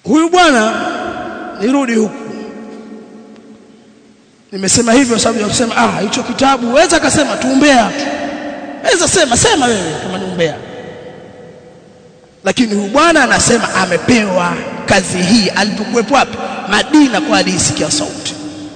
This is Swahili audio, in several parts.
Huyu bwana, nirudi huku, nimesema hivyo sababu ya kusema hicho kitabu weza akasema tuombea, weza sema wewe kama niumbea, lakini huyu bwana anasema amepewa kazi hii alipokuwepo wapi? Madina, kwa alisikia sauti.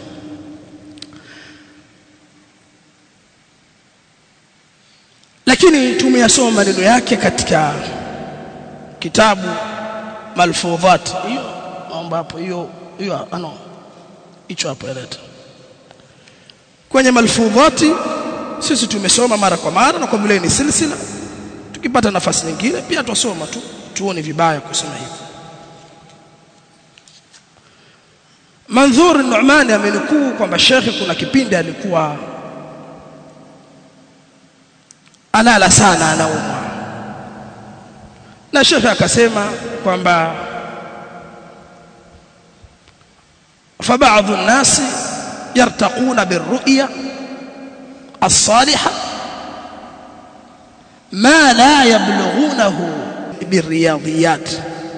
Lakini tumeyasoma maneno yake katika kitabu Malfudhat. Hiyo naomba hapo, hiyo hicho hapo eleta kwenye Malfudhati. Sisi tumesoma mara kwa mara, na kwa vile ni silsila, tukipata nafasi nyingine pia tutasoma tu, tuone vibaya kusema hivyo. Manzur an-Nu'mani amenukuu kwamba Sheikh kuna kipindi alikuwa alala sana, anaumwa, na Sheikh akasema kwamba fa ba'dhu an-nasi yartaquna bir-ru'ya as-salihah ma la yablughunahu bir-riyadiyat.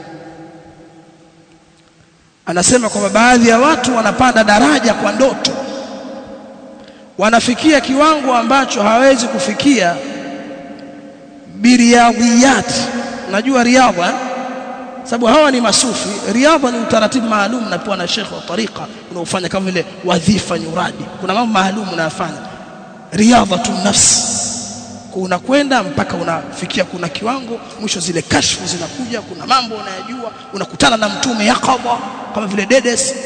Anasema kwamba baadhi ya watu wanapanda daraja kwa ndoto, wanafikia kiwango ambacho hawezi kufikia biriyadiyat. Najua riadha, sababu hawa ni masufi. Riadha ni utaratibu maalum na pia na Sheikh wa tariqa unaofanya kama vile wadhifa nyuradi, kuna mambo maalum unayofanya. Riadhatu nafsi, unakwenda mpaka unafikia kuna kiwango, mwisho zile kashfu zinakuja, kuna mambo unayajua, unakutana na mtume yaqadha kama vile Dedes.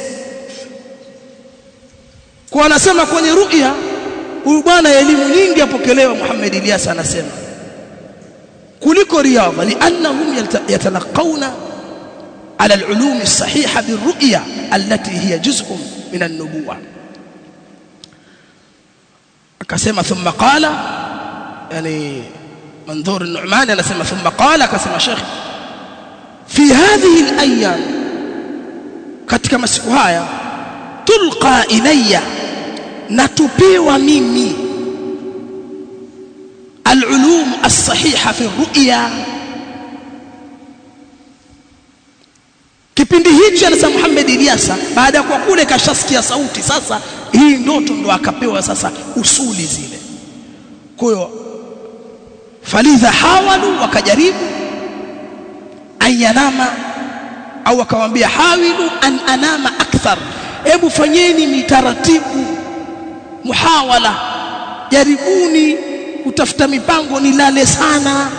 Kwa anasema kwenye ru'ya huyu bwana elimu nyingi apokelewa. Muhammad Ilyas anasema kuliko riadha, liannahum yatalaqawna ala al-ulum as-sahiha bir-ru'ya allati hiya juz'un min an-nubuwah. Akasema thumma qala, yani Manzur an-Nu'mani anasema thumma qala, akasema Sheikh fi hadhihi al-ayyam, katika masiku haya, tulqa ilayya, natupiwa mimi al-ulum as-sahiha fi ar-ru'ya. Kipindi hicho anasema Muhammad Ilyas, baada ya kwa kule kashasikia sauti, sasa hii ndoto ndo akapewa sasa usuli zile. Kwa hiyo falidha hawalu, wakajaribu ayanama, au akawaambia hawilu an anama akthar, hebu fanyeni mitaratibu, muhawala, jaribuni kutafuta mipango nilale sana.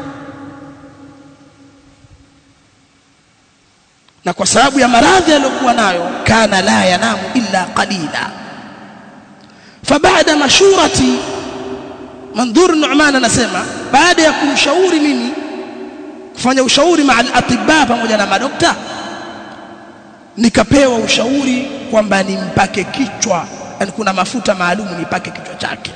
Na kwa sababu ya maradhi aliyokuwa nayo, kana la yanamu illa qalila. Fabaada mashurati, Manzur Nu'man anasema baada ya kumshauri mimi, kufanya ushauri maa al-atibba, pamoja na madokta, nikapewa ushauri kwamba nimpake kichwa, yani kuna mafuta maalum nipake kichwa chake,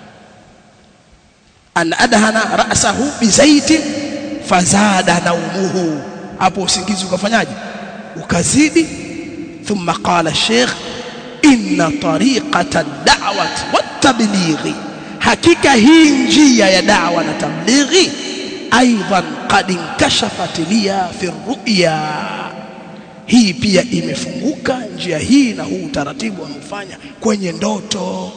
an adhana ra'sahu bi zaitin fazada naumuhu. Hapo usingizi ukafanyaje? Ukazidi. Thumma qala Sheikh, inna tariqata ad-da'wati wat-tablighi, hakika hii njia ya da'wa na tablighi, aidan qad inkashafat liya fi ar-ru'ya, hii pia imefunguka njia hii na huu utaratibu wanaofanya kwenye ndoto.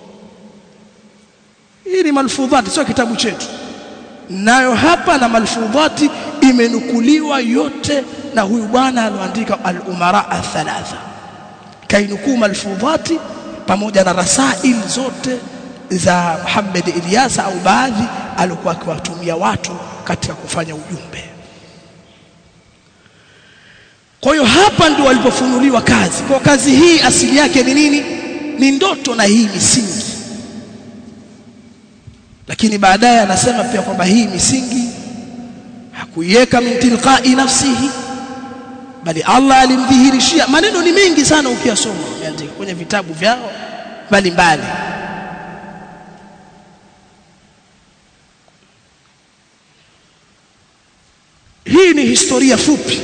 Hii ni Malfudhati, sio kitabu chetu, nayo hapa na Malfudhati imenukuliwa yote na huyu bwana aloandika al-Umara al-Thalatha. Kainukuu Malfudhati pamoja na rasail zote za Muhammad Ilyas, au baadhi alikuwa akiwatumia watu katika kufanya ujumbe. Kwa hiyo hapa ndio walipofunuliwa kazi. Kwa kazi hii asili yake ni nini? Ni ndoto, na hii misingi. Lakini baadaye anasema pia kwamba hii misingi hakuiweka min tilqai nafsihi, bali Allah alimdhihirishia. Maneno ni mengi sana ukiyasoma, yaandika kwenye vitabu vyao mbalimbali. Hii ni historia fupi.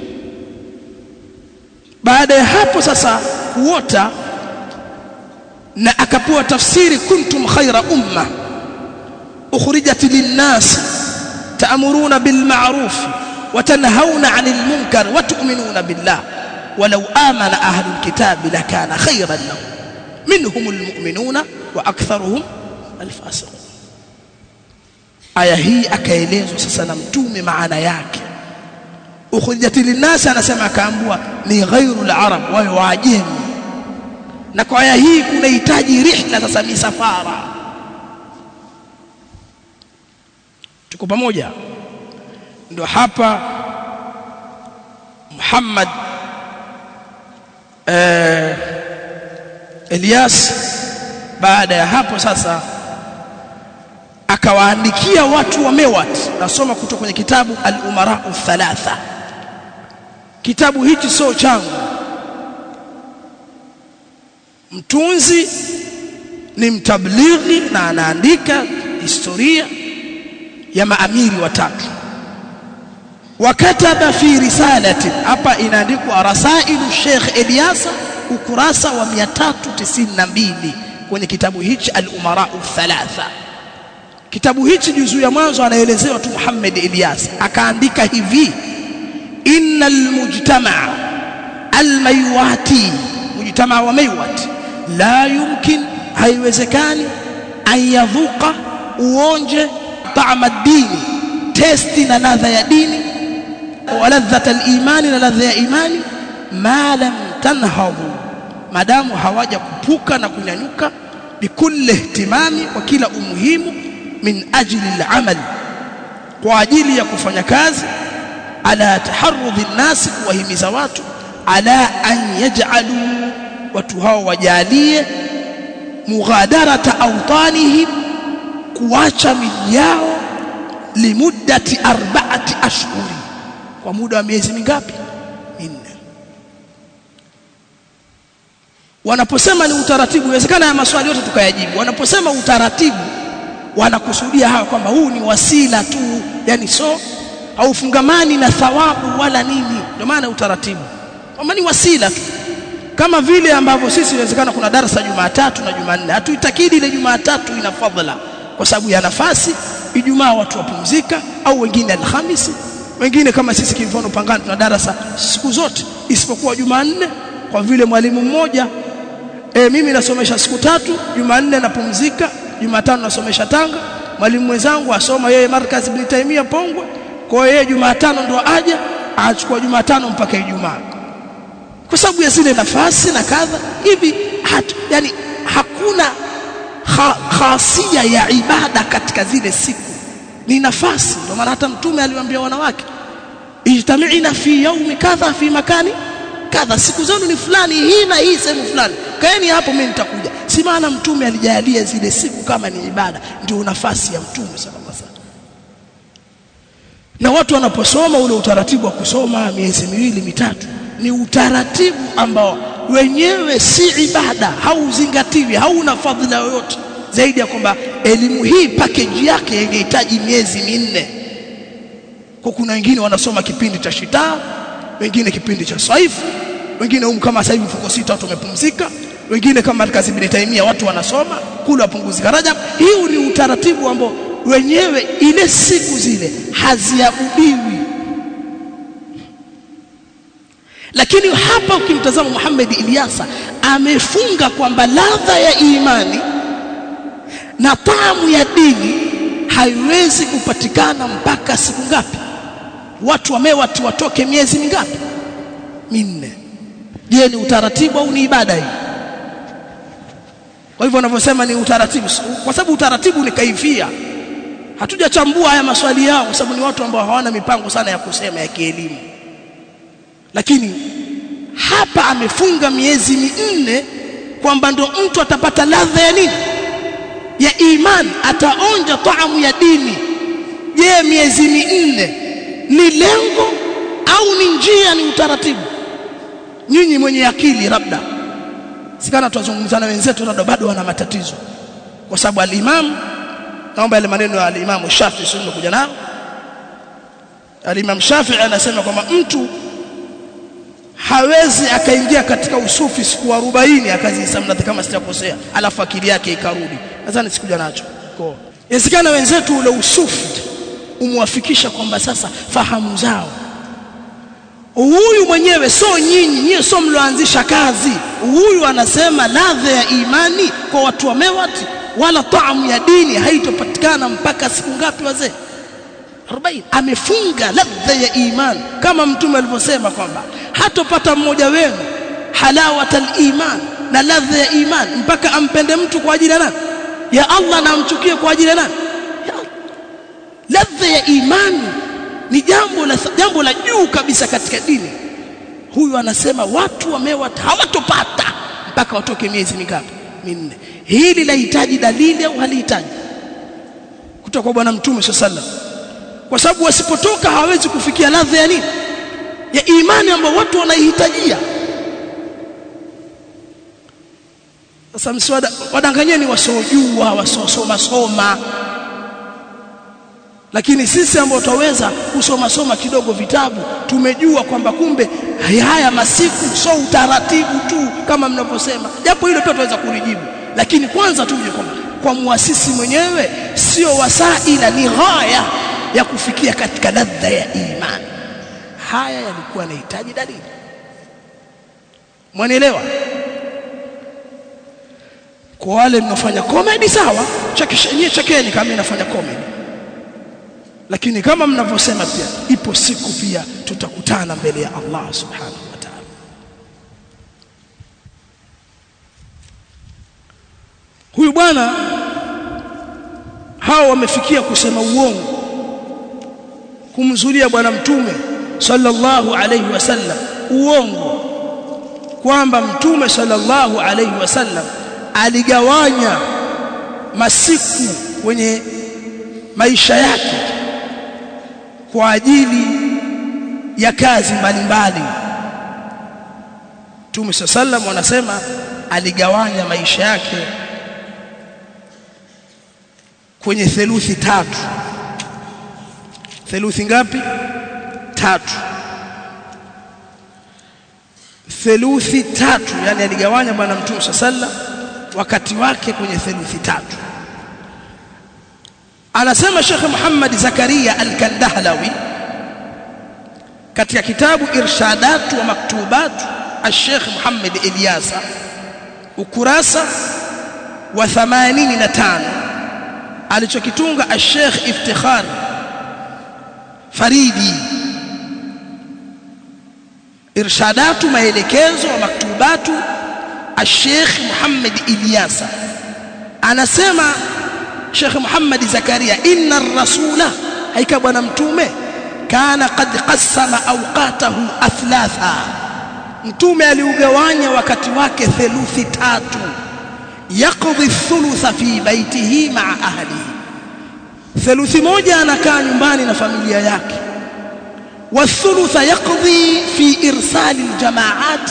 Baada ya hapo sasa kuota, na akapewa tafsiri, kuntum khayra umma ukhrijat lin-nas ta'muruna bil ma'ruf وتنهون عن المنكر وتؤمنون بالله ولو آمن أهل الكتاب لكان خيرا لهم منهم المؤمنون وأكثرهم الفاسقون. aya hii akaelezwa sasa na mtume maana yake. Ukhrijat linnas anasema akaambua ni ghairul arab, wao waajemi. Na kwa aya hii kunahitaji rihla sasa, misafara. Tuko pamoja? Ndio hapa Muhammad Ilyas baada ya hapo sasa akawaandikia watu wa Mewat. Nasoma kutoka kwenye kitabu Al-Umara Thalatha. Kitabu hichi sio changu, mtunzi ni mtablighi na anaandika historia ya maamiri watatu. Wakataba fi risalati, hapa inaandikwa rasailu Sheikh Ilyas, ukurasa wa 392 kwenye kitabu hichi Al-Umara Thalatha. Kitabu hichi juzuu ya mwanzo anaelezewa tu Muhammad Ilyas, akaandika hivi: innal mujtama' al-maywati, mujtama wa Maywat, la yumkin, haiwezekani, ayadhuqa, uonje ta'am ad-dini, testi na ladha ya dini, wa ladhata al-imani, na ladha ya imani, ma lam tanhadhu, madamu hawaja kupuka na kunyanyuka, bikulli ihtimami, kwa kila umuhimu, min ajli al-amal, kwa ajili ya kufanya kazi, ala taharrudhi an-nas, kuwahimiza watu, ala an yaj'alu, watu hao wajalie, mughadarata awtanihim, kuacha miji yao, limuddati 4 ashhuri, kwa muda wa miezi mingapi? 4. Wanaposema ni utaratibu, inawezekana ya maswali yote tukayajibu. Wanaposema utaratibu wanakusudia hawa kwamba huu ni wasila tu, yani so haufungamani na thawabu wala nini. Ndio maana utaratibu kama ni wasila tu, kama vile ambavyo sisi inawezekana kuna darasa Jumatatu na Jumanne, hatuitakidi ile Jumatatu ina fadhila kwa sababu ya nafasi, Ijumaa watu wapumzika, au wengine Alhamisi, wengine kama sisi kwa mfano Pangani tuna darasa siku zote isipokuwa Jumanne, kwa vile mwalimu mmoja mimi nasomesha siku 3, Jumanne napumzika, Jumatano nasomesha Tanga, mwalimu mwenzangu asoma yeye Markaz Ibn Taymiyyah Pongwe, kwa hiyo Jumatano ndo aja achukua Jumatano mpaka Ijumaa, kwa sababu ya zile nafasi na kadha hivi. Yani hakuna khasia ya ibada katika zile siku, ni nafasi. Ndio maana hata mtume aliwaambia wanawake, ijtami'ina fi yawmi kadha fi makani kadha, siku zenu ni fulani, hii na hii sehemu fulani, kaeni hapo mimi nitakuja. Si maana mtume alijalia zile siku kama ni ibada, ndio nafasi ya mtume sallallahu alaihi wasallam. Na watu wanaposoma ule utaratibu wa kusoma miezi 2 mitatu, ni utaratibu ambao wenyewe si ibada, hauzingatiwi, hauna fadhila yoyote zaidi ya kwamba elimu hii package yake inahitaji miezi 4. Kwa kuna wengine wanasoma kipindi cha shita, wengine kipindi cha saifu, wengine kama sasa hivi mfuko 6 watu wamepumzika, wengine kama Markaz Ibn Taymiyyah watu wanasoma kula wapunguzika Rajab. Hii ni utaratibu ambao wenyewe ile siku zile haziabudiwi. Lakini hapa ukimtazama Muhammad Ilyas amefunga kwamba ladha ya imani na taamu ya dini haiwezi kupatikana mpaka siku ngapi? Watu wamewatu watoke miezi mingapi? 4. Je, ni utaratibu au ni ibada hii? Kwa hivyo wanavyosema ni utaratibu, kwa sababu utaratibu ni kaifia. Hatujachambua haya maswali yao kwa sababu ni watu ambao hawana mipango sana ya kusema ya kielimu. Lakini hapa amefunga miezi 4 kwamba ndo mtu atapata ladha ya nini? Ya imani, ataonja taamu ya dini. Je, miezi 4 ni lengo au ni njia, ni utaratibu? Nyinyi mwenye akili labda sikana tuzungumzana wenzetu labda bado wana matatizo, kwa sababu al-Imam, naomba ile maneno ya al-Imam Shafi'i sio kuja nao. Al-Imam Shafi'i anasema kwamba mtu hawezi akaingia katika usufi siku 40 akazihesabu kama sitakosea, alafu akili yake ikarudi. Nadhani sikuja nacho. Kwa inawezekana wenzetu ule usufi umwafikisha kwamba sasa fahamu zao Huyu mwenyewe sio nyinyi sio mloanzisha kazi. Huyu anasema ladha ya imani kwa watu wa Mewati wala taamu ya dini haitopatikana mpaka siku ngapi wazee? 40. Amefunga ladha ya imani kama mtume alivyosema kwamba hatopata mmoja wenu halawatal iman na ladha ya imani mpaka ampende mtu kwa ajili ya nani? Ya Allah, na amchukie kwa ajili ya nani? Ya Allah. Ladha ya imani ni jambo la juu kabisa katika dini. Huyu anasema watu wa Mewati hawatopata mpaka watoke miezi mingapi? 4. Hili lahitaji dalili au halihitaji? Kutoka kwa bwana mtume sallallahu alaihi wasallam. Kwa sababu wasipotoka hawezi kufikia ladha ya nini? Ya imani ambayo watu wanaihitajia. Sasa mswada wadanganyeni wasojua, wasoma. Lakini sisi ambao tutaweza kusoma kidogo vitabu tumejua kwamba kumbe haya masiku sio utaratibu tu kama mnavyosema. Japo hilo pia tutaweza kulijibu. Lakini kwanza tuje kwa muasisi mwenyewe sio wasaila, ni ghaya ya kufikia katika ladha ya imani. Haya yalikuwa yanahitaji dalili. Mwanielewa? Kwa wale mnafanya comedy sawa, chekeni kama ninafanya comedy. Lakini kama mnavyosema pia ipo siku pia tutakutana mbele ya Allah subhanahu wa ta'ala. Huyu bwana hao wamefikia kusema uongo kumzulia bwana mtume sallallahu alayhi wasallam uongo kwamba mtume sallallahu alayhi wasallam aligawanya masiku kwenye maisha yake kwa ajili ya kazi mbalimbali. Mtume sallallahu wanasema aligawanya maisha yake kwenye theluthi 3. Theluthi ngapi? 3. Theluthi 3, yani aligawanya bwana mtume sallallahu wakati wake kwenye theluthi 3. Anasema Sheikh Muhammad Zakaria Al-Kandahlawi katika kitabu Irshadat wa Maktubat al-Sheikh Muhammad Ilyasa ukurasa wa 85 alichokitunga al-Sheikh Iftikhar Faridi, Irshadatu maelekezo wa maktubatu al-Sheikh Muhammad Ilyasa. Anasema Sheikh Muhammad Zakaria, inna ar-rasula, haika bwana mtume, kana qad qassama awqatahu atlatha, mtume aliugawanya wakati wake theluthi 3. Yaqdi thulutha fi baitihi ma'a ahlihi, theluthi 1 anakaa nyumbani na familia yake. Wa thulutha yaqdi fi irsali al-jama'ati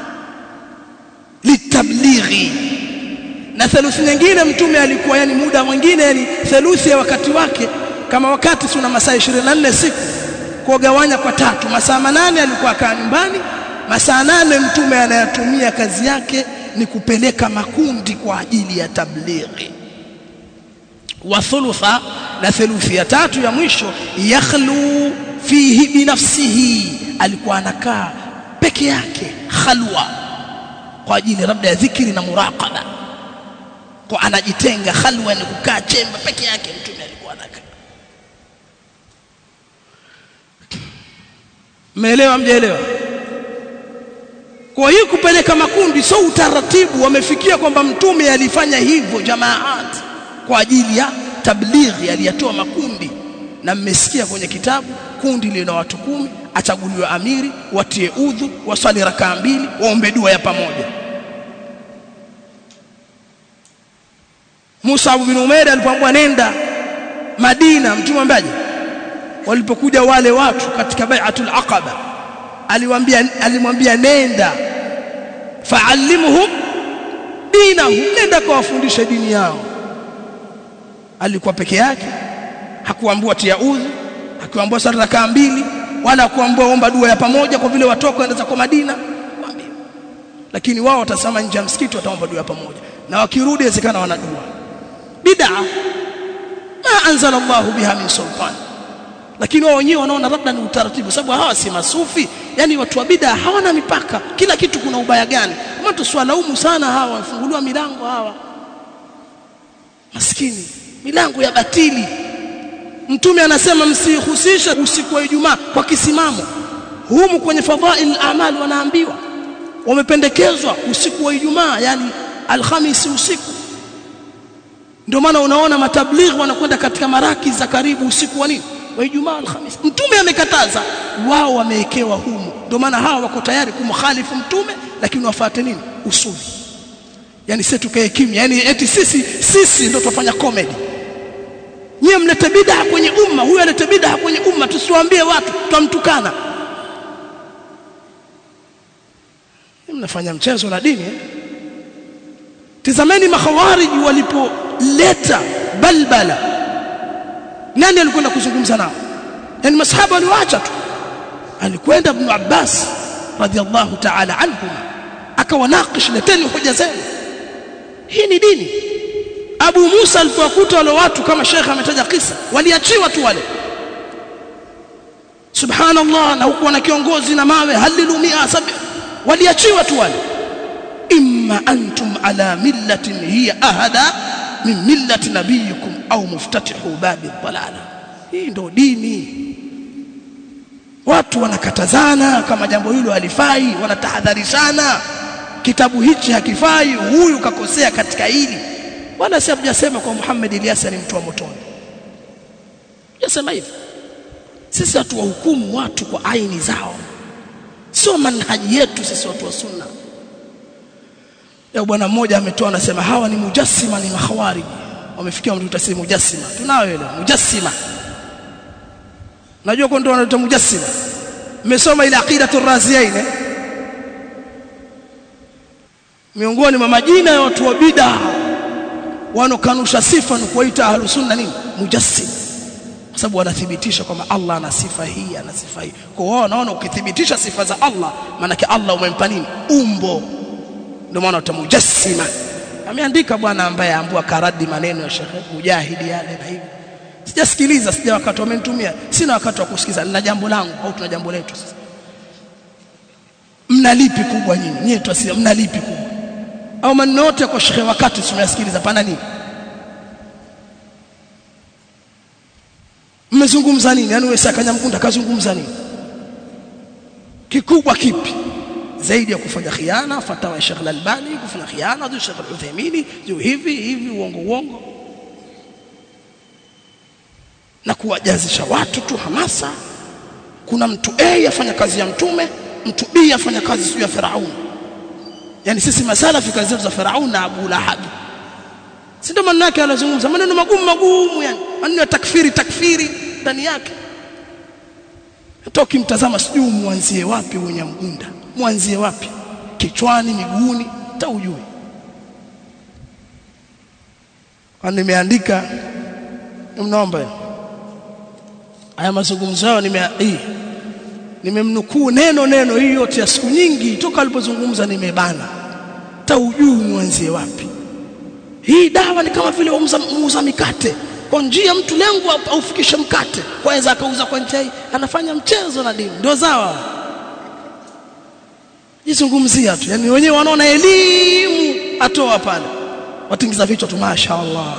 litablighi, na theluthi nyingine mtume alikuwa yani muda mwingine yani theluthi ya wakati wake, kama wakati tuna masaa 24 siku, kugawanya kwa 3. Masaa 8 alikuwa akaa nyumbani, masaa 8 mtume anayatumia kazi yake ni kupeleka makundi kwa ajili ya tablighi. Wa thulutha, na theluthi ya 3 ya mwisho, yakhlu fihi binafsihi, alikuwa anakaa peke yake khalwa kwa ajili labda ya dhikri na muraqaba, kwa anajitenga khalwa, ni kukaa chemba peke yake. Mtume alikuwa anakaa. Mmeelewa mjaelewa? Kwa hiyo kupeleka makundi sio utaratibu. Wamefikia kwamba mtume alifanya hivyo jamaat kwa ajili ya tablighi, aliyatoa makundi. Na mmesikia kwenye kitabu kundi lina watu 10, achaguliwa amiri, watie udhu, wasali rakaa 2, waombe dua ya pamoja. Musa bin Umair alipoambiwa nenda Madina, mtume ambaje walipokuja wale watu katika bai'atul aqaba, alimwambia nenda fa'allimhum dinahum, nenda kawafundisha dini yao. Alikuwa peke yake, hakuambiwa tia udhu, hakuambiwa sala rakaa 2, wala hakuambiwa omba dua ya pamoja kwa vile watoka waenda kwa Madina. Lakini wao watasema nje ya msikiti wataomba dua ya pamoja, na wakirudi inawezekana wana dua bid'a ma anzala Allah biha min sultan. lakini wao wenyewe wanaona labda ni utaratibu, sababu hawa si masufi. Yani watu wa bid'a hawana mipaka, kila kitu kuna ubaya gani. Kama tuswalaumu sana hawa wafunguliwa milango hawa maskini, milango ya batili. Mtume anasema msihusishe usiku wa Ijumaa kwa kisimamo. Humu kwenye fadhail al-a'mal wanaambiwa wamependekezwa usiku wa Ijumaa, yani Alhamisi usiku. Ndio maana unaona matablighi wanakwenda katika maraki za karibu usiku wa nini? Wa Ijumaa, Alhamisi. Mtume amekataza, wao wamewekewa humu. Ndio maana hawa wako tayari kumkhalifu mtume, lakini wafuate nini? Usuli. Yani sisi tukae kimya, yani eti sisi ndio tufanya comedy. Nyie mlete bid'a kwenye umma, huyu alete bid'a kwenye umma, tusiwaambie watu tutamtukana. Mnafanya mchezo na dini. Tazameni makhawariji walipoleta balbala, nani alikwenda kuzungumza nao? Yani masahaba waliwaacha tu. Alikwenda Ibn Abbas radhiallahu ta'ala anhum, akawanakish, leteni hoja zenu, hii ni dini. Abu Musa alipowakuta wale watu, kama Sheikh ametaja kisa, waliachiwa tu wale, subhanallah, na huko na kiongozi na mawe halilu 100 waliachiwa tu wale. Imma antum ala millatin hiya ahada min millati nabiyikum au muftatihu babi dhalala. Hii ndio dini. Watu wanakatazana kama jambo hilo halifai, wanatahadharishana, kitabu hichi hakifai, huyu kakosea katika hili. Wala si hajasema kwa Muhammad Ilyasa ni mtu wa motoni, yasema hivi. Sisi hatuwahukumu watu kwa aini zao, sio manhaji yetu sisi watu wa sunna. Leo bwana mmoja ametoa anasema hawa ni mujassima, ni makhawariji. Wamefikia mtu utasema mujassima. Tunao ile mujassima. Najua kwa ndio wanaita mujassima. Mmesoma ile aqidatu raziyain. Miongoni mwa majina ya watu wa bid'a wanokanusha sifa ni kuita ahlus sunna nini? Mujassim. Kwa sababu wanathibitisha kwamba Allah ana sifa hii, ana sifa hii. Kwa hiyo wanaona ukithibitisha sifa za Allah, maana yake Allah umempa nini? Umbo. Ndio maana utamujassima. Ameandika bwana ambaye ambua karadi maneno ya Sheikh Mujahidi yale na hivi. Sijasikiliza, sija wakati wamenitumia. Sina wakati wa kusikiza, nina jambo langu au tuna jambo letu sasa. Mnalipi kubwa nyinyi? Nyie tu asili mnalipi kubwa? Au maneno yote kwa Sheikh wakati tunayasikiliza pana nini? Mmezungumza nini? Yaani wewe Sakanya Mkunda kazungumza nini? Kikubwa kipi? Zaidi ya kufanya khiana, fatawa ya Sheikh Al-Albani, kufanya khiana ya Sheikh Al-Uthaymeen, juu hivi uongo. Na kuwajazisha watu tu hamasa. Kuna mtu A afanya kazi ya mtume, mtu B afanya kazi ya Firaun. Yani sisi masalafi kazi zetu za Firaun na Abu Lahab. Si ndio maneno yake anazungumza, maneno magumu yani, maneno ya takfiri ndani yake. Hata ukimtazama sijui muanzie wapi wenye Mgunda. Muanzie wapi? Kichwani, miguuni, hata ujui. Kwa nimeandika, mnaomba haya mazungumzo yao nimemnukuu neno hii yote ya siku nyingi toka alipozungumza nimebana. Hata ujui muanzie wapi. Hii dawa ni kama vile muuza mikate. Kwa njia mtu lengo aufikishe mkate, kwanza akauza kwa njia hii, anafanya mchezo na dini. Ndio zawa. Jizungumzia tu. Yani wenyewe wanaona elimu atoa pale. Watingiza vichwa tu mashaallah.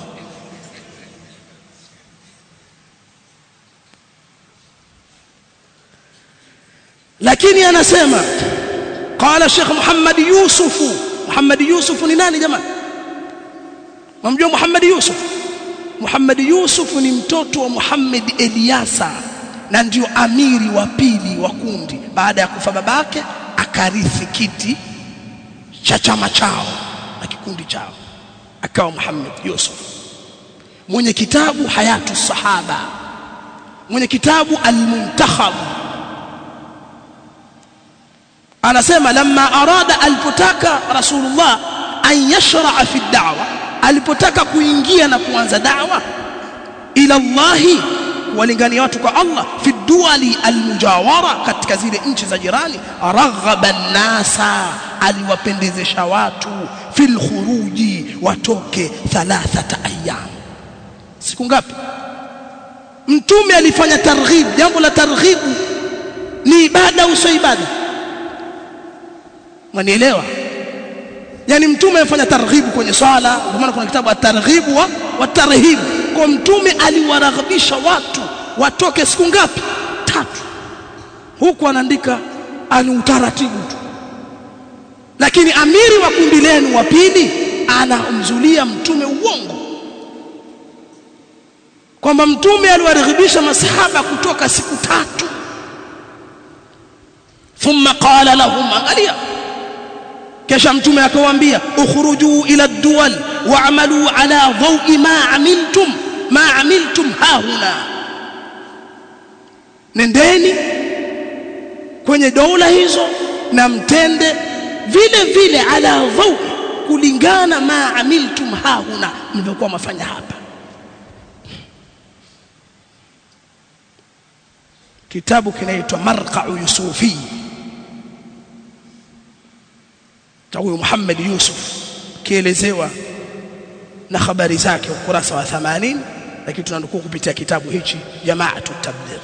Lakini anasema qala Sheikh Muhammad Yusuf ni nani jamani? Mamjua Muhammad Yusuf? Muhammad Yusuf ni mtoto wa Muhammad Ilyasa na ndio amiri wa pili wa kundi. Baada ya kufa babake akarithi kiti cha chama chao na kikundi chao, akawa Muhammad Yusuf. Mwenye kitabu Hayatu Sahaba, mwenye kitabu Al-Muntakhab, anasema lamma arada, alipotaka Rasulullah an yashra'a fi ad-da'wa, alipotaka kuingia na kuanza da'wa ila Allah, walingania watu kwa Allah, fi duali almujawara, katika zile nchi za jirani, raghaba an-nasa, aliwapendezesha watu, fil khuruji, watoke 3 ayyam. Siku ngapi? mtume alifanya targhib. Jambo la targhib ni ibada au sio ibada? Mwanielewa? Yani mtume alifanya targhib kwenye swala, kwa maana kuna kitabu at-targhib wa tarhib. Kwa mtume aliwaraghibisha watu watoke siku ngapi? 3. Huku anaandika ani utaratibu tu. Lakini amiri wa kundi lenu wa pili anamzulia mtume uongo kwamba mtume aliwaraghibisha masahaba kutoka siku 3. Thumma qala lahum, angalia, kisha mtume akawaambia ukhruju ila ad-duwal wa'malu ala dhawi ma amiltum hahuna, nendeni kwenye dola hizo na mtende vile vile ala dhawi, kulingana ma amiltum hahuna, mlivyokuwa mafanya hapa. Kitabu kinaitwa Marqa'u Yusufi cha Muhammad Yusuf, kielezewa na habari zake ukurasa wa 80, lakini tunanukuu kupitia kitabu hichi Jama'atu Tabligh.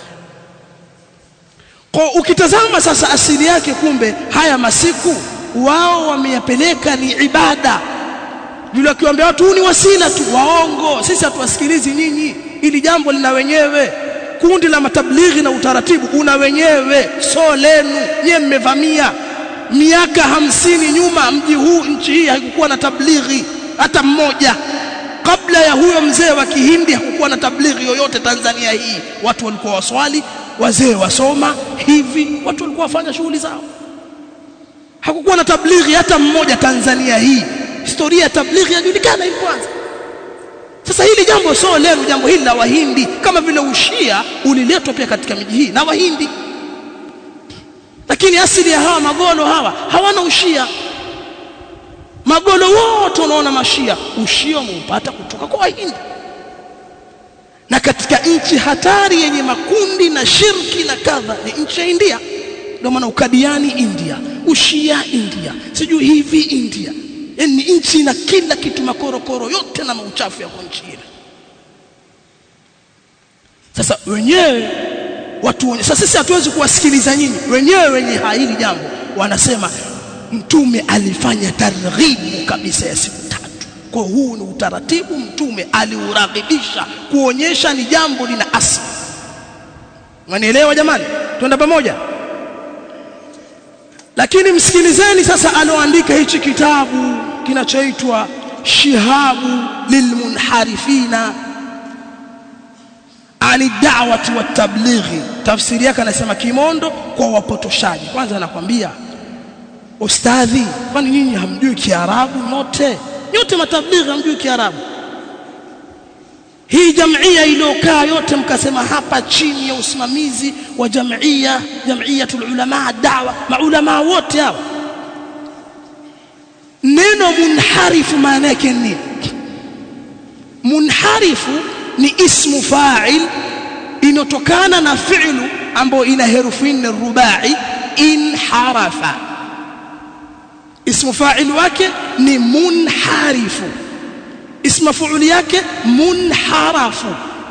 Kwa ukitazama sasa asili yake, kumbe haya masiku wao wameyapeleka ni ibada. Yule akiwaambia watu ni wasila tu, waongo, sisi hatuwasikilizi nyinyi, ili jambo lina wenyewe. Kundi la matablighi na utaratibu una wenyewe, so lenu, nyie mmevamia. Miaka 50 nyuma mji huu, nchi hii haikuwa na tablighi hata mmoja. Kabla ya huyo mzee wa Kihindi hakukuwa na tablighi yoyote Tanzania hii. Watu walikuwa waswali, wazee wasoma, hivi watu walikuwa wafanya shughuli zao. Hakukuwa na tablighi hata mmoja Tanzania hii. Historia ya tablighi inajulikana hivi kwanza. Sasa hili jambo sio leo, jambo hili la Wahindi, kama vile ushia uliletwa pia katika miji hii na Wahindi. Lakini asili ya hawa magolo hawa hawana ushia. Magolo wote unaona mashia, ushia umeupata kutoka kwa Wahindi. Na katika nchi hatari yenye makundi na shirki na kadha ni nchi ya India. Ndio maana ukadiani India, ushia India, sijui hivi India. Yaani nchi na kila kitu, makorokoro yote na mauchafu ya nchi ile. Sasa wenyewe watu, sasa sisi hatuwezi kuwasikiliza nyinyi. Wenyewe wenye hili jambo wanasema mtume alifanya targhibu kabisa ya siku 3. Kwa huu ni utaratibu mtume aliuraghibisha, kuonyesha ni jambo lina asili. Mwanielewa jamani? Twenda pamoja. Lakini msikilizeni sasa aloandika hichi kitabu kinachoitwa Shihabu lilmunharifina ani da'wati wa tablighi. Tafsiri yake anasema kimondo kwa wapotoshaji. Kwanza anakuambia ustadhi, kwani nyinyi hamjui Kiarabu? Nyote matablighi hamjui Kiarabu? Hii jamia iliyokaa yote mkasema hapa chini ya usimamizi wa jamiatul ulama da'wa, maulama wote hawa. Neno munharifu maana yake nini? Munharifu ni ismu fa'il inotokana na fi'lu ambayo ina herufi nne rubai, inharafa. Ismu fa'il wake ni munharifu, ismu maf'ul yake munharafu.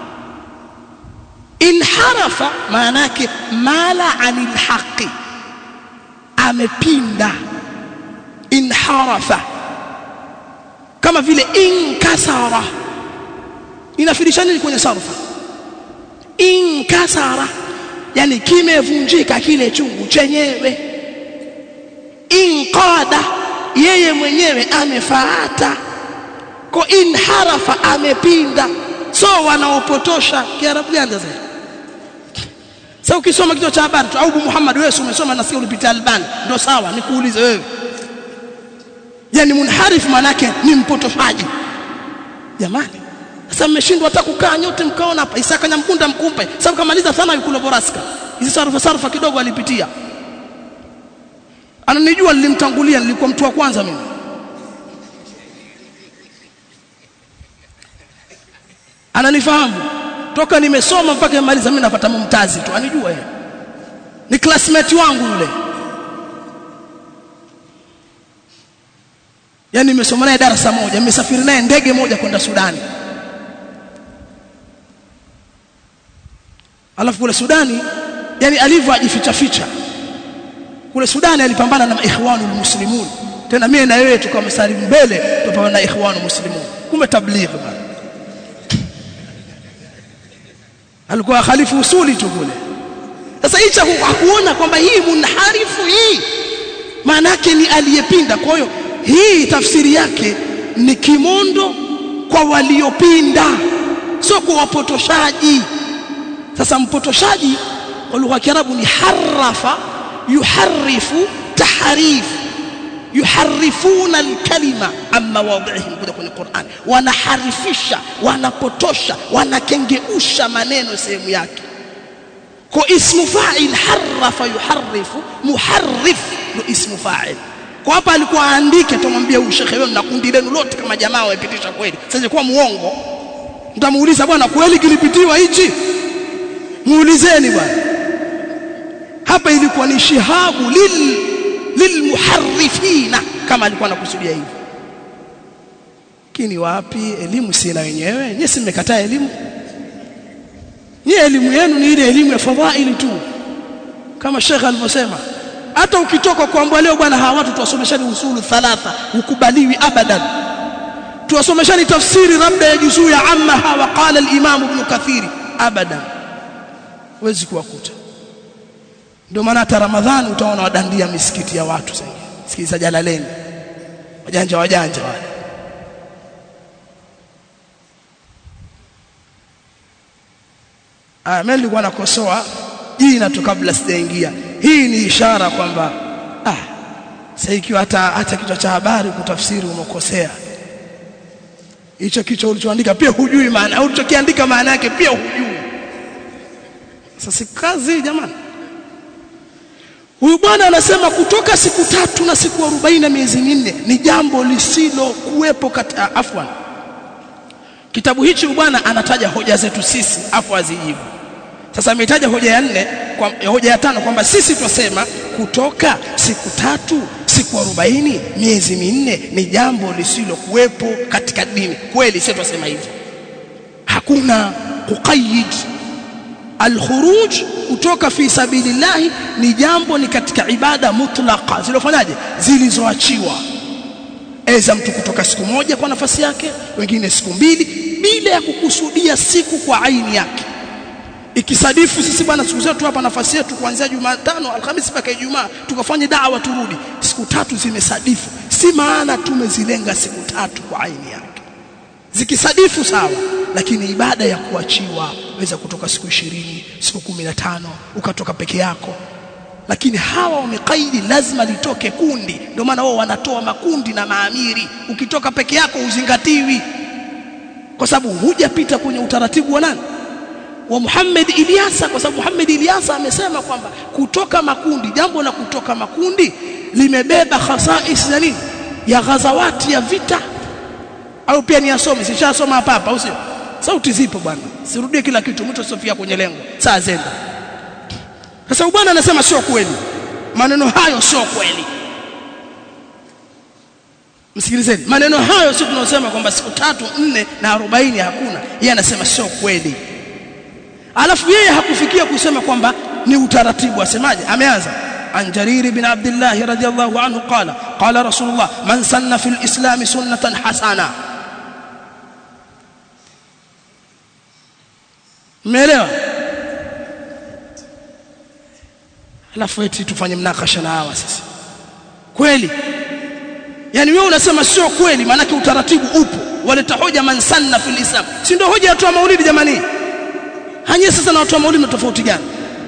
Inharafa maana yake mala anil haqi, amepinda. Inharafa kama vile inkasara, inafirisha nini kwenye sarfa? Inkasara yani kimevunjika kile chungu chenyewe. Inqada yeye mwenyewe amefaata. Kwa inharafa amepinda. So wanaopotosha Kiarabu gani sasa? Sasa ukisoma kitu cha habari tu Abu Muhammad, wewe umesoma na sio ulipita Albani, ndio sawa. Nikuulize wewe, yani munharif maana yake ni mpotoshaji jamani. Sasa mmeshindwa hata kukaa nyote mkaona hapa Isaka Nyamkunda mkumpe. Sasa kamaliza sana yuko Boraska, hizi sarfa kidogo alipitia. Ananijua, nilimtangulia, nilikuwa mtu wa kwanza mimi. Ananifahamu toka nimesoma mpaka nimaliza, mimi napata mumtazi tu, anijua yeye. Ni classmate wangu yule. Yaani nimesoma naye darasa moja, nimesafiri naye ndege moja kwenda Sudani. alafu kule Sudani yani alivyo ajificha ficha kule Sudani alipambana na ikhwanul muslimun tena mimi na wewe tukawa mstari mbele tupambana na ikhwanul muslimun kumbe tabligh bana alikuwa khalifu usuli tu kule sasa hicho hakuona kwamba hii munharifu hii maana yake ni aliyepinda kwa hiyo hii tafsiri yake ni kimondo kwa waliopinda sio kwa wapotoshaji sasa mpotoshaji kwa lugha ya Kiarabu ni harafa yuharrifu tahrif yuharrifuna alkalima amma wadhihim kwenye Qur'an wanaharifisha wanapotosha wanakengeusha maneno sehemu yake kwa ismu fa'il harafa yuharrifu muharrif ndo ismu fa'il kwa hapa alikuwa aandike tumwambie huyu shekhe wewe na kundi lenu lote kama jamaa wapitisha kweli sasa kwa muongo mtamuuliza bwana kweli kilipitiwa hichi muulizeni bwana hapa ilikuwa ni shihabu lilmuharrifina kama alikuwa anakusudia hivi kini wapi elimu sina wenyewe nyinyi si mmekataa elimu nyinyi elimu yenu ni ile elimu ya fadhaili tu kama Sheikh alivyosema hata ukitoka kuambia leo bwana hawa watu tuwasomeshani usulu thalatha ukubaliwi abadan tuwasomeshani tafsiri labda ya juzuu ya amma wa qala al-imam ibn kathir abadan huwezi kuwakuta ndio maana hata Ramadhani utaona wadandia misikiti ya watu sasa sikiza Jalaleni wajanja wale mimi nilikuwa nakosoa jina tu kabla sijaingia hii ni ishara kwamba sasa ikiwa hata kichwa cha habari kutafsiri umekosea hicho kichwa ulichoandika pia hujui maana au ulichokiandika maana yake pia hujui sasa kazi jamani huyu bwana anasema kutoka siku 3 na siku 40 na miezi 4 ni jambo lisilo kuwepo katika afwan kitabu hichi bwana anataja hoja zetu sisi afu azijibu sasa ametaja hoja ya 4 kwa hoja ya 5 kwamba sisi twasema kutoka siku 3 siku 40 miezi 4 ni jambo lisilo kuwepo katika dini kweli sisi twasema hivyo hakuna kuqayyid al-khuruj kutoka fi sabilillah ni jambo ni katika ibada mutlaqa zilofanyaje zilizoachiwa eza mtu kutoka siku moja kwa nafasi yake wengine siku 2 bila ya kukusudia siku kwa aini yake ikisadifu sisi bwana siku zetu hapa nafasi yetu kuanzia Jumatano Alhamisi mpaka Ijumaa tukafanye da'wa turudi siku 3 zimesadifu si maana tumezilenga siku 3 kwa aini yake zikisadifu sawa lakini ibada ya kuachiwa waweza kutoka siku 20 siku 15 ukatoka peke yako lakini hawa wamekaidi lazima litoke kundi ndio maana wao wanatoa makundi na maamiri ukitoka peke yako uzingatiwi kwa sababu hujapita kwenye utaratibu wa nani wa Muhammad Ilyasa kwa sababu Muhammad Ilyasa amesema kwamba kutoka makundi jambo la kutoka makundi limebeba khasais za nini ya ghazawati ya vita au pia ni asome sishasoma hapa au sio sauti zipo bwana sirudie kila kitu mtu Sofia kwenye lengo saa zenda sasa bwana anasema sio kweli maneno hayo sio kweli msikilizeni maneno hayo sio tunaosema kwamba siku 3 4 na 40 hakuna yeye anasema sio kweli alafu yeye hakufikia kusema kwamba ni utaratibu asemaje ameanza عن جرير بن عبد الله رضي الله عنه قال رسول الله من سن في الإسلام سنة حسنة مelewa alafu eti tufanye mnakasha na hawa sisi kweli yani wewe unasema sio kweli maana yake utaratibu upo waleta hoja man sanna fil islam si ndio hoja ya watu wa maulidi jamani hanye sasa na watu wa maulidi tofauti gani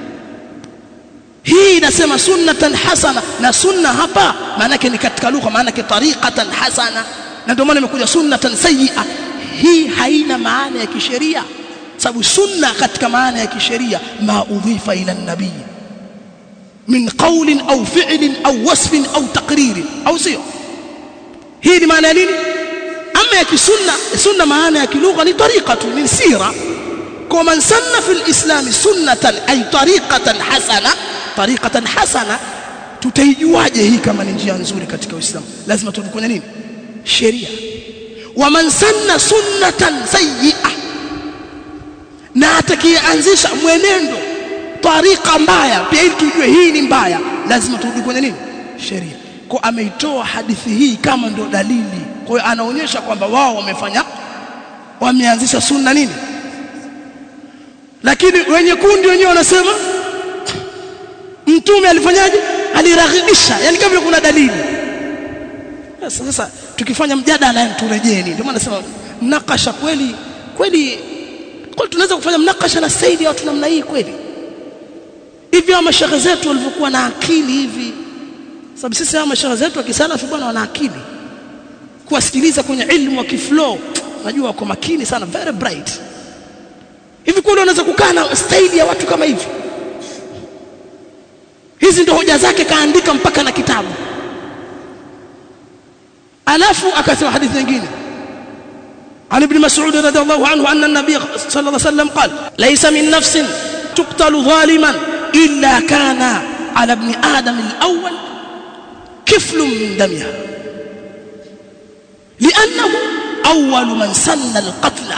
hii inasema sunnatan hasana na sunna hapa maana yake ni katika lugha maana yake tariqatan hasana na ndio maana imekuja sunnatan sayyi'a hii haina maana ya kisheria sababu sunna katika maana ya kisheria ma udhifa ila nabii min qawlin au fi'lin au wasfin au taqririn au sio hii ni maana nini ama ya kisunna sunna maana ya kilugha ni tariqatu min sira kwa man sanna fil islam sunnatan ay tariqatan hasana tutaijuaje hii kama ni njia nzuri katika Uislamu lazima tudukone nini sheria wa man sanna sunnatan sayyi'a na atakianzisha mwenendo tarika mbaya pia, ili tujue hii ni mbaya lazima turudi kwenye nini? Sheria. Kwa ameitoa hadithi hii kama ndio dalili. Kwa hiyo anaonyesha kwamba wao wameanzisha sunna nini, lakini wenye kundi wenyewe wanasema mtume alifanyaje? Aliraghibisha, yani kama kuna dalili. Sasa tukifanya mjadala turejeeni. Ndio maana nasema mnakasha kweli tunaweza kufanya mnakasha na saidi au namna hii kweli? Hivi ama mashaikh zetu walivyokuwa na akili hivi, sababu sisi ama mashaikh zetu wakisalafu bwana wana akili, kuwasikiliza kwenye ilmu wa kiflow, najua wako makini sana, very bright. Hivi kweli unaweza kukaa na staili ya watu kama hivi? Hizi ndio hoja zake, kaandika mpaka na kitabu. Alafu akasema hadithi nyingine عن ابن مسعود رضي الله عنه أن النبي صلى الله عليه وسلم قال ليس من نفس تقتل ظالما إلا كان على ابن آدم الأول كفل من دمها لأنه أول من سن القتل.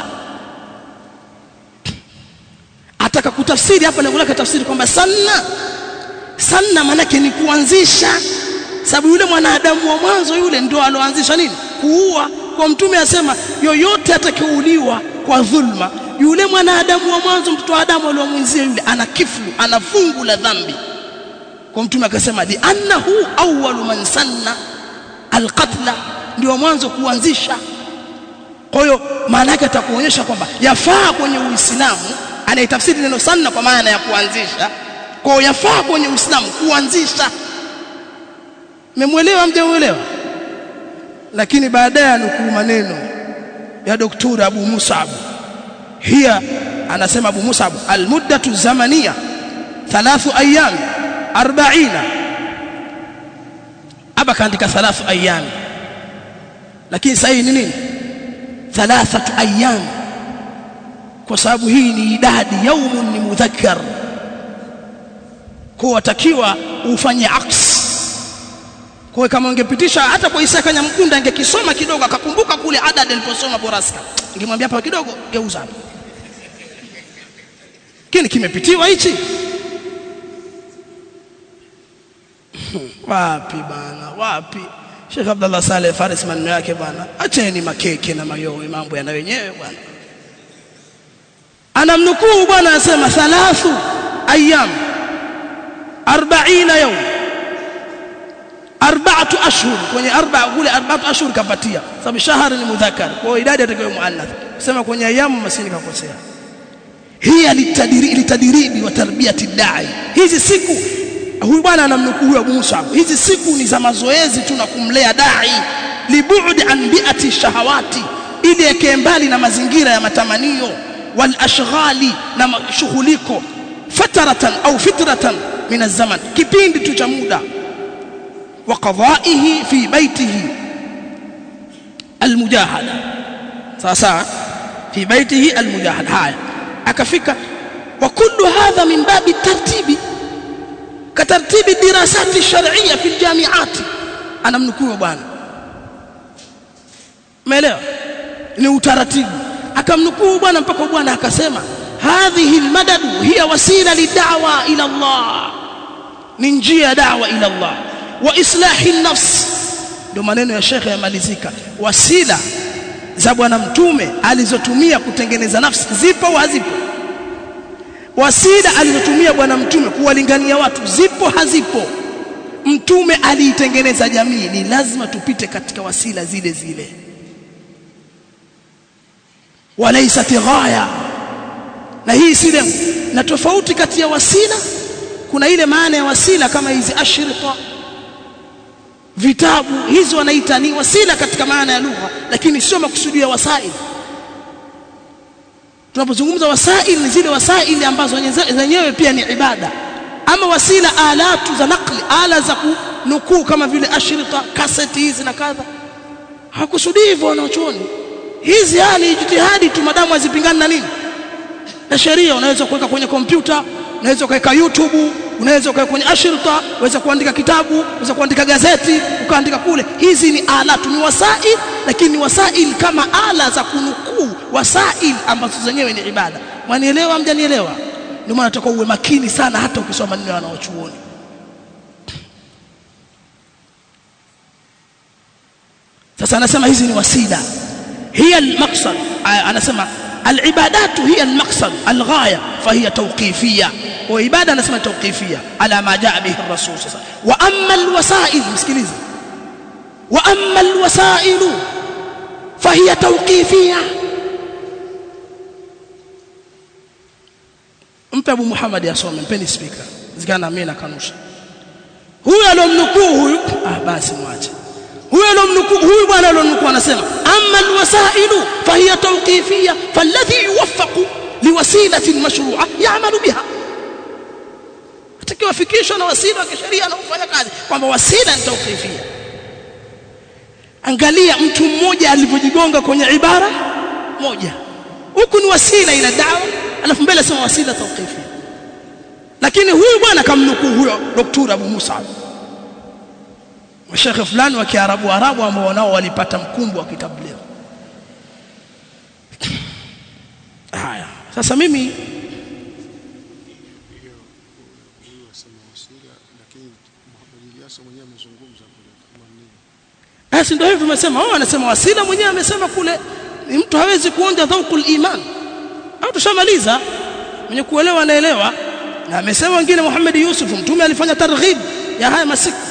ataka kutafsiri hapa na kuleka tafsiri kwamba sanna maana yake ni kuanzisha, sababu yule mwanadamu wa mwanzo yule ndio aloanzisha nini? Kuua. Kwa mtume asema yoyote atakayeuliwa kwa dhulma, yule mwanadamu wa mwanzo, mtoto wa Adamu aliyomwinzia yule, ana kiflu, ana fungu la dhambi. Kwa mtume akasema di annahu awwalu man sanna alqatla, ndio mwanzo kuanzisha. Kwa hiyo maana yake atakuonyesha kwamba yafaa kwenye Uislamu, anaitafsiri neno sanna kwa maana ya kuanzisha. Kwa hiyo yafaa kwenye Uislamu kuanzisha. Mmemwelewa mjamuelewa? Lakini baadaye anukuu maneno ya Daktari Abu Mus'ab. Hiya anasema Abu Mus'ab, almuddatu zamaniya 3 ayyam 40. Aba kaandika 3 ayyam, lakini sahihi ni nini? 3 ayyam, kwa sababu hii ni idadi, yaumun ni mudhakkar. Kwa watakiwa ufanye aks. Kwa kama ungepitisha hata kwa Isaka Nyamkunda angekisoma kidogo akakumbuka kule adad aliposoma Boraska, ningemwambia hapa kidogo geuza hapa. Kile kimepitiwa hichi. Wapi bana, wapi? Sheikh Abdullah Saleh Faris maneno yake bana, acheni makeke na mayowe, mambo yana wenyewe bwana. Anamnukuu bwana asema 3 ayyam 40 yawm 4 ashhur, kwenye 4 kule 4 ashhur kapatia, sababu shahar ni mudhakkar, kwa idadi atakiwa muannath. Sema kwenye ayamu masini kakosea. Hii litadiribi wa tarbiyati dai. Hizi siku huyu bwana anamnukuu huyu Abu Musa, hizi siku ni za mazoezi tu na kumlea dai, libu'd an bi'ati shahawati, ili yake mbali na mazingira ya matamanio, wal ashghali, na mashughuliko, fataratan au fitratan min az-zaman, kipindi tu cha muda, wa qada'ihi fi baitihi al-mujahada. Sasa fi baitihi al-mujahada, haya akafika wa kullu hadha min babi tartibi katartibi dirasati shar'iyya fi al-jami'at. Anamnukuu bwana, umeelewa? Ni utaratibu. Akamnukuu bwana mpaka bwana akasema hadhihi al-madadu hiya wasila lid'awa ila Allah, ni njia ya da'wa ila Allah, wa islahi an-nafs. Ndio maneno ya Sheikh yamalizika, wasila za bwana mtume alizotumia kutengeneza nafsi zipo au hazipo? Wasila alizotumia bwana mtume kuwalingania watu zipo hazipo? Mtume aliitengeneza jamii, ni lazima tupite katika wasila zile zile. Walaysa ghaya, na hii si lengo. Na tofauti kati ya wasila, kuna ile maana ya wasila kama hizi ashrita, vitabu, hizo wanaita ni wasila katika maana ya lugha, lakini sio makusudia wasail. Tunapozungumza wasail ni zile wasaili ambazo zenyewe pia ni ibada. Ama wasila alatu za nakli, ala za kunukuu kama vile ashrita, kaseti hizi na kadha, hakusudii hivyo wanachuoni. Hizi hali jitihadi tu madamu hazipingani na nini? Na sheria. Unaweza kuweka kwenye kompyuta, unaweza kuweka YouTube, unaweza kuweka kwenye ashrita, unaweza kuandika kitabu, unaweza kuandika gazeti ukaandika kule. Hizi ni alatu, ni wasail, lakini ni wasail kama ala za kunukuu, wasail ambazo zenyewe ni ibada. Mwanielewa mjanielewa? Ndio maana nataka uwe makini sana hata ukisoma maneno wanaochuoni. Sasa anasema hizi ni wasila. Hiya al-maqsad. Anasema al-ibadatu hiya al-maqsad, al-ghaya fahiya tawqifiyya. Wa ibada anasema tawqifiyya ala ma jaa bihi ar-rasul sallallahu alayhi wasallam. Wa amma al-wasa'il, msikilize. Wa amma al-wasa'il fahiya tawqifiyya. Mpe Abu Muhammad asome, mpeni speaker. Zikana mimi na kanusha. Huyu alomnukuu huyu, basi mwache. Huyu bwana alomnukuu anasema amma alwasailu fahiya tawqifiyya falladhi yuwaffaqu liwasilati almashru'a ya'malu biha. Atakiwafikishwa na wasila ya kisheria na kufanya kazi kwamba wasila ni tawqifiyya. Angalia mtu mmoja alivyojigonga kwenye ibara moja. Huku ni wasila ila dawa, alafu mbele sema wasila tawqifiyya. Lakini huyu bwana kamnukuu huyo Dr. Abu Musa, mashekhe fulani wa Kiarabu ambao wanao walipata mkumbo wa kitabligh. Haya, sasa mimi hiyo wasema wasila, lakini Muhammad Ilyas mwenyewe amezungumza kule kama nini. Ndio hivyo tumesema. Wao wanasema wasila, mwenyewe amesema kule ni mtu hawezi kuonja dhauqul iman. Au tushamaliza, mwenye kuelewa anaelewa. Na amesema wengine Muhammad Yusuf mtume alifanya targhib ya haya masiku.